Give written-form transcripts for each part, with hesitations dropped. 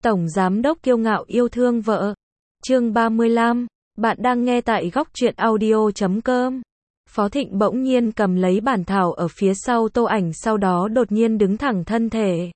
Tổng giám đốc kiêu ngạo yêu thương vợ. Chương 35. Bạn đang nghe tại góc truyện audio.com. Phó Thịnh bỗng nhiên cầm lấy bản thảo ở phía sau Tô Ảnh, sau đó đột nhiên đứng thẳng thân thể.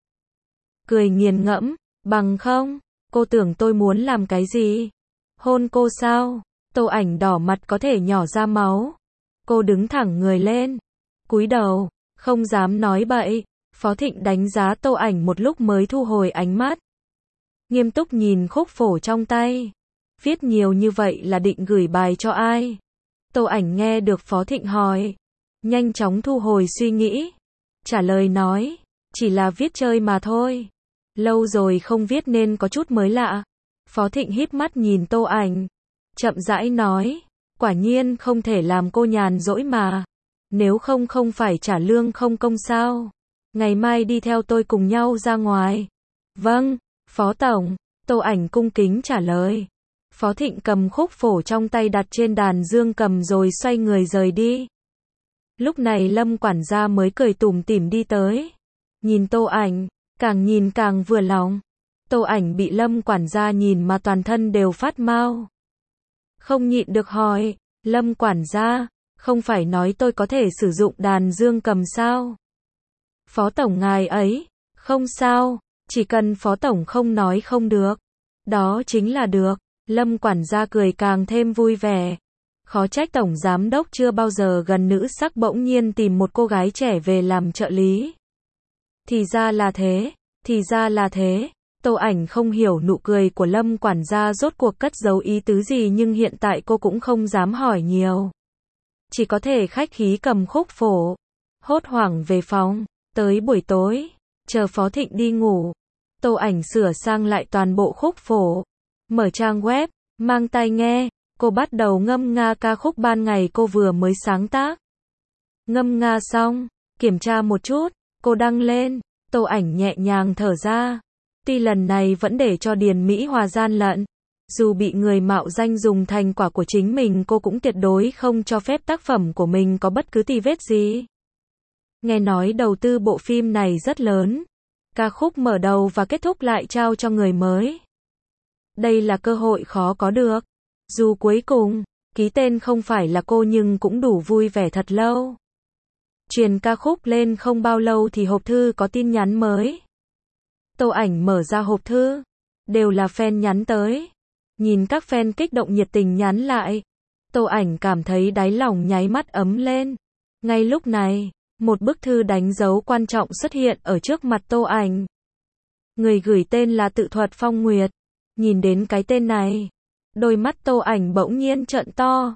Cười nghiền ngẫm, bằng không, cô tưởng tôi muốn làm cái gì? Hôn cô sao? Tô Ảnh đỏ mặt có thể nhỏ ra máu. Cô đứng thẳng người lên, cúi đầu, không dám nói bậy. Phó Thịnh đánh giá Tô Ảnh một lúc mới thu hồi ánh mắt. Nghiêm túc nhìn khúc phổ trong tay. Viết nhiều như vậy là định gửi bài cho ai? Tô Ảnh nghe được Phó Thịnh hỏi, nhanh chóng thu hồi suy nghĩ. Trả lời nói, chỉ là viết chơi mà thôi. Lâu rồi không viết nên có chút mới lạ. Phó Thịnh híp mắt nhìn Tô Ảnh, chậm rãi nói, quả nhiên không thể làm cô nhàn rỗi mà. Nếu không không phải trả lương không công sao? Ngày mai đi theo tôi cùng nhau ra ngoài. Vâng, Phó Tổng. Tô Ảnh cung kính trả lời. Phó Thịnh cầm khúc phổ trong tay đặt trên đàn dương cầm rồi xoay người rời đi. Lúc này Lâm quản gia mới cười tủm tỉm đi tới. Nhìn Tô Ảnh, càng nhìn càng vừa lòng. Tô Ảnh bị Lâm quản gia nhìn mà toàn thân đều phát mau. Không nhịn được hỏi, Lâm quản gia, không phải nói tôi có thể sử dụng đàn dương cầm sao? Phó Tổng ngài ấy, không sao, chỉ cần Phó Tổng không nói không được. Đó chính là được. Lâm quản gia cười càng thêm vui vẻ. Khó trách Tổng Giám đốc chưa bao giờ gần nữ sắc bỗng nhiên tìm một cô gái trẻ về làm trợ lý. Thì ra là thế, thì ra là thế. Tô Ảnh không hiểu nụ cười của Lâm quản gia rốt cuộc cất giấu ý tứ gì, nhưng hiện tại cô cũng không dám hỏi nhiều. Chỉ có thể khách khí cầm khúc phổ, hốt hoảng về phòng. Tới buổi tối, chờ Phó Thịnh đi ngủ, Tô Ảnh sửa sang lại toàn bộ khúc phổ, mở trang web, mang tai nghe, cô bắt đầu ngâm nga ca khúc ban ngày cô vừa mới sáng tác. Ngâm nga xong, kiểm tra một chút, cô đăng lên, Tô Ảnh nhẹ nhàng thở ra. Tuy lần này vẫn để cho Điền Mỹ Hòa gian lận, dù bị người mạo danh dùng thành quả của chính mình, cô cũng tuyệt đối không cho phép tác phẩm của mình có bất cứ tì vết gì. Nghe nói đầu tư bộ phim này rất lớn, ca khúc mở đầu và kết thúc lại trao cho người mới. Đây là cơ hội khó có được. Dù cuối cùng, ký tên không phải là cô nhưng cũng đủ vui vẻ thật lâu. Truyền ca khúc lên không bao lâu thì hộp thư có tin nhắn mới. Tô Ảnh mở ra hộp thư, đều là fan nhắn tới. Nhìn các fan kích động nhiệt tình nhắn lại, Tô Ảnh cảm thấy đáy lòng nháy mắt ấm lên. Ngay lúc này, một bức thư đánh dấu quan trọng xuất hiện ở trước mặt Tô Ảnh. Người gửi tên là Tự Thuật Phong Nguyệt. Nhìn đến cái tên này, đôi mắt Tô Ảnh bỗng nhiên trợn to.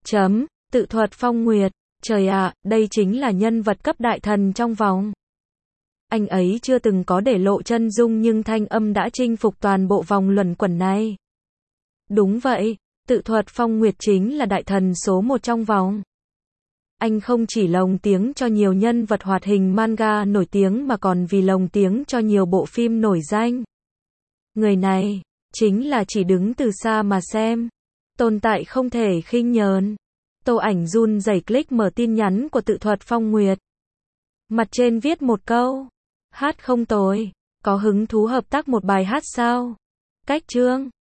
Tự Thuật Phong Nguyệt, trời ạ, đây chính là nhân vật cấp đại thần trong vòng. Anh ấy chưa từng có để lộ chân dung nhưng thanh âm đã chinh phục toàn bộ vòng luẩn quẩn này. Đúng vậy, Tự Thuật Phong Nguyệt chính là đại thần số 1 trong vòng. Anh không chỉ lồng tiếng cho nhiều nhân vật hoạt hình manga nổi tiếng mà còn vì lồng tiếng cho nhiều bộ phim nổi danh. Người này, chính là chỉ đứng từ xa mà xem, tồn tại không thể khinh nhờn. Tô Ảnh run rẩy click mở tin nhắn của Tự Thuật Phong Nguyệt. Mặt trên viết một câu, hát không tồi, có hứng thú hợp tác một bài hát sao? Cách chương